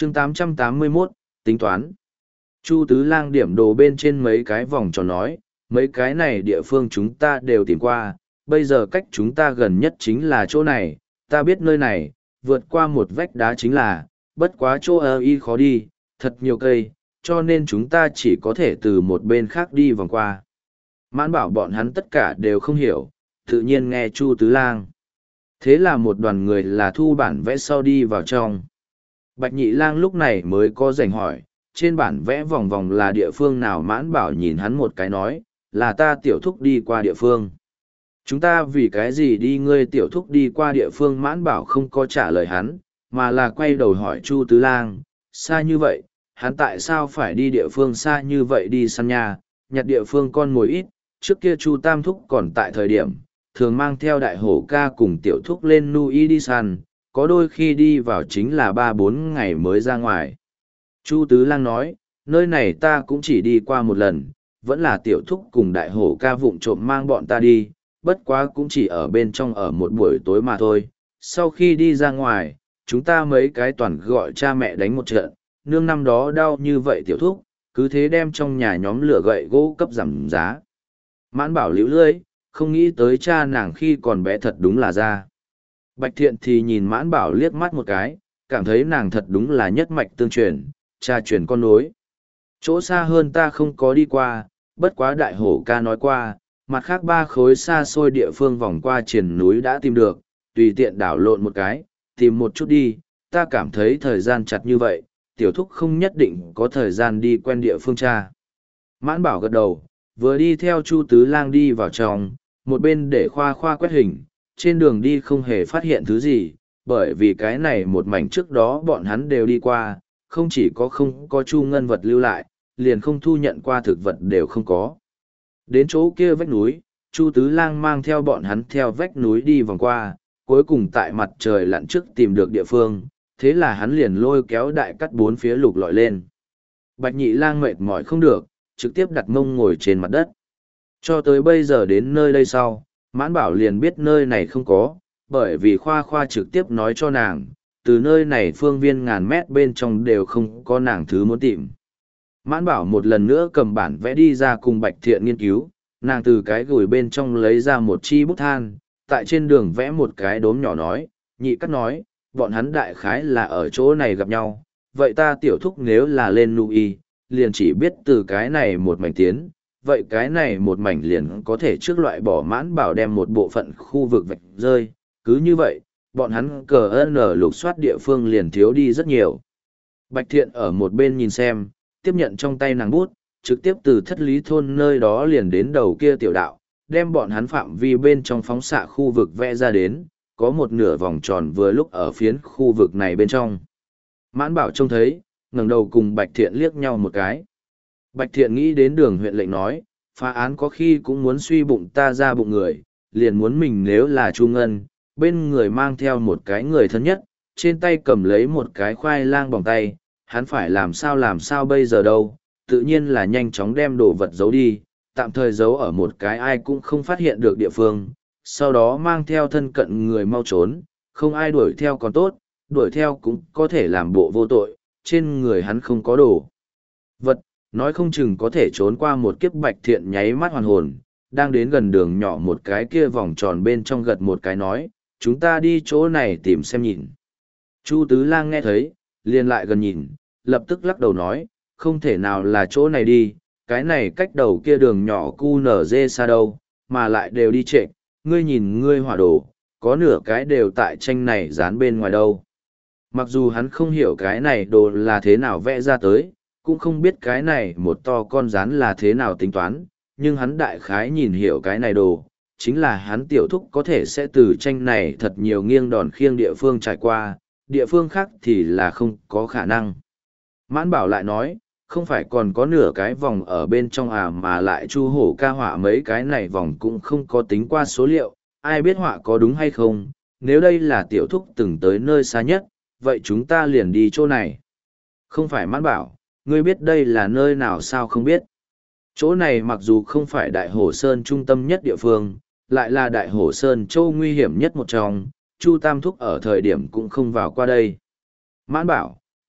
chương 881, tính toán. Chu Tứ Lang điểm đồ bên trên mấy cái vòng tròn nói, mấy cái này địa phương chúng ta đều tìm qua, bây giờ cách chúng ta gần nhất chính là chỗ này, ta biết nơi này, vượt qua một vách đá chính là, bất quá chỗ y khó đi, thật nhiều cây, cho nên chúng ta chỉ có thể từ một bên khác đi vòng qua. Mãn bảo bọn hắn tất cả đều không hiểu, tự nhiên nghe Chu Tứ Lang. Thế là một đoàn người là thu bản vẽ sau đi vào trong. Bạch Nhị Lang lúc này mới có rảnh hỏi, trên bản vẽ vòng vòng là địa phương nào? Mãn bảo nhìn hắn một cái nói, là ta tiểu thúc đi qua địa phương. Chúng ta vì cái gì đi ngươi tiểu thúc đi qua địa phương? Mãn bảo không có trả lời hắn, mà là quay đầu hỏi Chu Tứ Lang, xa như vậy, hắn tại sao phải đi địa phương xa như vậy đi săn nha, nhặt địa phương con mồi ít, trước kia Chu Tam thúc còn tại thời điểm, thường mang theo đại hổ ca cùng tiểu thúc lên nuôi đi săn, có đôi khi đi vào chính là 3-4 ngày mới ra ngoài. Chu Tứ Lang nói, nơi này ta cũng chỉ đi qua một lần, vẫn là tiểu thúc cùng đại hổ ca vụng trộm mang bọn ta đi, bất quá cũng chỉ ở bên trong ở một buổi tối mà thôi. Sau khi đi ra ngoài, chúng ta mấy cái toàn gọi cha mẹ đánh một trận, nương năm đó đau như vậy tiểu thúc, cứ thế đem trong nhà nhóm lửa gậy gỗ cấp giảm giá. Mãn bảo liễu lưỡi, không nghĩ tới cha nàng khi còn bé thật đúng là ra. Bạch Thiện thì nhìn Mãn bảo liếc mắt một cái, cảm thấy nàng thật đúng là nhất mạch tương truyền, cha truyền con nối. Chỗ xa hơn ta không có đi qua, bất quá đại hổ ca nói qua, mặt khác 3 khối xa xôi địa phương vòng qua triền núi đã tìm được, tùy tiện đảo lộn một cái, tìm một chút đi, ta cảm thấy thời gian chặt như vậy, tiểu thúc không nhất định có thời gian đi quen địa phương cha. Mãn bảo gật đầu, vừa đi theo Chu Tứ Lang đi vào trong, một bên để khoa khoa quét hình, trên đường đi không hề phát hiện thứ gì, bởi vì cái này một mảnh trước đó bọn hắn đều đi qua, không chỉ có không có Chu Ngân vật lưu lại, liền không thu nhận qua thực vật đều không có. Đến chỗ kia vách núi, Chu Tứ Lang mang theo bọn hắn theo vách núi đi vòng qua, cuối cùng tại mặt trời lặn trước tìm được địa phương, thế là hắn liền lôi kéo đại cắt 4 phía lục lọi lên. Bạch Nhị Lang mệt mỏi không được, trực tiếp đặt mông ngồi trên mặt đất. Cho tới bây giờ đến nơi đây sau, Mãn bảo liền biết nơi này không có, bởi vì khoa khoa trực tiếp nói cho nàng, từ nơi này phương viên ngàn mét bên trong đều không có nàng thứ muốn tìm. Mãn bảo một lần nữa cầm bản vẽ đi ra cùng Bạch Thiện nghiên cứu, nàng từ cái gùi bên trong lấy ra một chi bút than, tại trên đường vẽ một cái đốm nhỏ nói, nhị cắt nói, bọn hắn đại khái là ở chỗ này gặp nhau, vậy ta tiểu thúc nếu là lên nuôi, liền chỉ biết từ cái này một mảnh tiến, vậy cái này một mảnh liền có thể trước loại bỏ. Mãn bảo đem một bộ phận khu vực vạch rơi, cứ như vậy, bọn hắn cờ n lục soát địa phương liền thiếu đi rất nhiều. Bạch Thiện ở một bên nhìn xem, tiếp nhận trong tay nàng bút, trực tiếp từ Thất Lý thôn nơi đó liền đến đầu kia tiểu đạo, đem bọn hắn phạm vi bên trong phóng xạ khu vực vẽ ra đến, có một nửa vòng tròn vừa lúc ở phiến khu vực này bên trong. Mãn bảo trông thấy, ngẩng đầu cùng Bạch Thiện liếc nhau một cái. Bạch Thiện nghĩ đến Đường huyện lệnh nói, phá án có khi cũng muốn suy bụng ta ra bụng người, liền muốn mình nếu là Chu Ngân, bên người mang theo một cái người thân nhất, trên tay cầm lấy một cái khoai lang bỏng tay, hắn phải làm sao bây giờ đâu, tự nhiên là nhanh chóng đem đồ vật giấu đi, tạm thời giấu ở một cái ai cũng không phát hiện được địa phương, sau đó mang theo thân cận người mau trốn, không ai đuổi theo còn tốt, đuổi theo cũng có thể làm bộ vô tội, trên người hắn không có đồ vật, nói không chừng có thể trốn qua một kiếp. Bạch Thiện nháy mắt hoàn hồn, đang đến gần đường nhỏ một cái kia vòng tròn bên trong gật một cái nói, chúng ta đi chỗ này tìm xem nhìn. Chu Tứ Lang nghe thấy, liền lại gần nhìn, lập tức lắc đầu nói, không thể nào là chỗ này đi, cái này cách đầu kia đường nhỏ cu nở dê xa đâu, mà lại đều đi trệ, ngươi nhìn ngươi hỏa đồ, có nửa cái đều tại tranh này dán bên ngoài đâu. Mặc dù hắn không hiểu cái này đồ là thế nào vẽ ra tới, cũng không biết cái này một to con rán là thế nào tính toán, nhưng hắn đại khái nhìn hiểu cái này đồ, chính là hắn tiểu thúc có thể sẽ từ tranh này thật nhiều nghiêng đòn khiêng địa phương trải qua, địa phương khác thì là không có khả năng. Mãn bảo lại nói, không phải còn có nửa cái vòng ở bên trong mà lại Chu hổ ca họa mấy cái này vòng cũng không có tính qua số liệu, ai biết họa có đúng hay không, nếu đây là tiểu thúc từng tới nơi xa nhất, vậy chúng ta liền đi chỗ này. Không phải. Mãn bảo, ngươi biết đây là nơi nào sao? Không biết. Chỗ này mặc dù không phải Đại Hổ Sơn trung tâm nhất địa phương, lại là Đại Hổ Sơn châu nguy hiểm nhất một trong, Chu Tam Thúc ở thời điểm cũng không vào qua đây. Mãn bảo,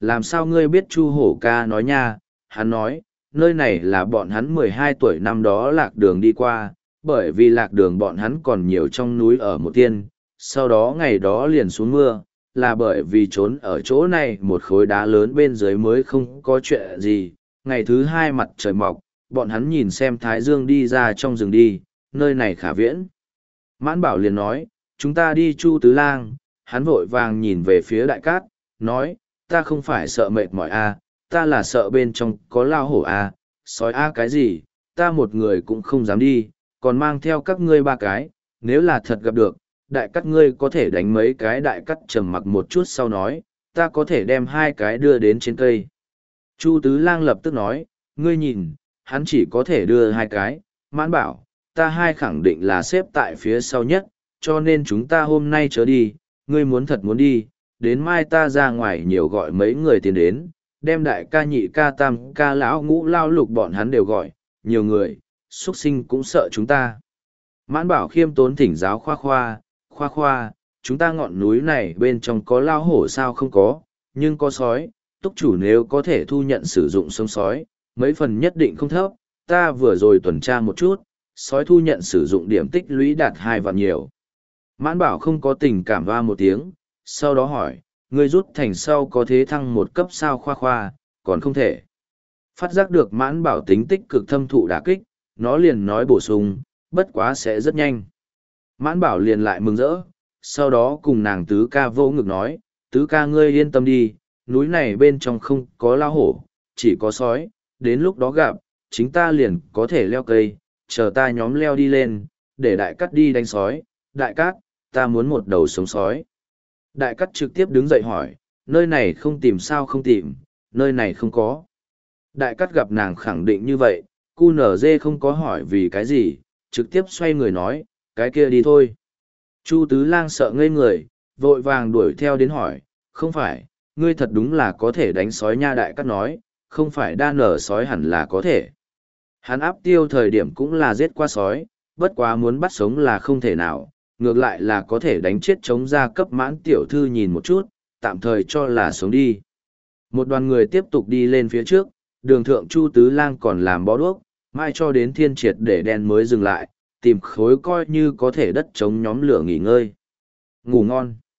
Làm sao ngươi biết Chu Hổ ca nói nha? Hắn nói, nơi này là bọn hắn 12 tuổi năm đó lạc đường đi qua, bởi vì lạc đường bọn hắn còn nhiều trong núi ở một tiên, sau đó ngày đó liền xuống mưa, là bởi vì trốn ở chỗ này một khối đá lớn bên dưới mới không có chuyện gì. Ngày thứ hai mặt trời mọc, bọn hắn nhìn xem Thái Dương đi ra trong rừng đi, nơi này khả viễn. Mãn Bảo liền nói, chúng ta đi Chu Tứ Lang. Hắn vội vàng nhìn về phía Đại Cát, nói, ta không phải sợ mệt mỏi a, ta là sợ bên trong có lao hổ a, sói a cái gì, ta một người cũng không dám đi, còn mang theo các ngươi ba cái, nếu là thật gặp được, Đại Cát ngươi có thể đánh mấy cái. Đại Cát trầm mặc một chút sau nói, ta có thể đem hai cái đưa đến trên cây. Chu Tứ Lang lập tức nói, ngươi nhìn, hắn chỉ có thể đưa hai cái. Mãn Bảo, ta hai khẳng định là xếp tại phía sau nhất, cho nên chúng ta hôm nay chớ đi, ngươi muốn thật muốn đi, đến mai ta ra ngoài nhiều gọi mấy người tiền đến, đem đại ca nhị ca tam ca lão ngũ lao lục bọn hắn đều gọi, nhiều người, xuất sinh cũng sợ chúng ta. Mãn Bảo khiêm tốn thỉnh giáo khoa khoa, chúng ta ngọn núi này bên trong có lao hổ sao không có, nhưng có sói, túc chủ nếu có thể thu nhận sử dụng sống sói, mấy phần nhất định không thấp, ta vừa rồi tuần tra một chút, sói thu nhận sử dụng điểm tích lũy đạt 2 vạn nhiều. Mãn Bảo không có tình cảm va một tiếng, sau đó hỏi, ngươi rút thành sau có thế thăng một cấp sao khoa, còn không thể. Phát giác được Mãn Bảo tính tích cực thâm thụ đả kích, nó liền nói bổ sung, bất quá sẽ rất nhanh. Mãn Bảo liền lại mừng rỡ, sau đó cùng nàng tứ ca vô ngực nói, tứ ca ngươi yên tâm đi, núi này bên trong không có lao hổ, chỉ có sói, đến lúc đó gặp, chính ta liền có thể leo cây, chờ ta nhóm leo đi lên, để Đại Cát đi đánh sói. Đại Cát, ta muốn một đầu sống sói. Đại Cát trực tiếp đứng dậy hỏi, nơi này không tìm sao không tìm, nơi này không có. Đại Cát gặp nàng khẳng định như vậy, QNZ không có hỏi vì cái gì, trực tiếp xoay người nói, cái kia đi thôi. Chu Tứ Lang sợ ngây người, vội vàng đuổi theo đến hỏi, không phải, ngươi thật đúng là có thể đánh sói nha. Đại Cát nói, không phải đa nở sói hẳn là có thể. Hắn áp tiêu thời điểm cũng là giết qua sói, bất quá muốn bắt sống là không thể nào, ngược lại là có thể đánh chết chống ra cấp. Mãn tiểu thư nhìn một chút, tạm thời cho là sống đi. Một đoàn người tiếp tục đi lên phía trước, đường thượng Chu Tứ Lang còn làm bó đuốc, mai cho đến thiên triệt để đen mới dừng lại, tìm khối coi như có thể đất chống nhóm lửa nghỉ ngơi. Ngủ ngon.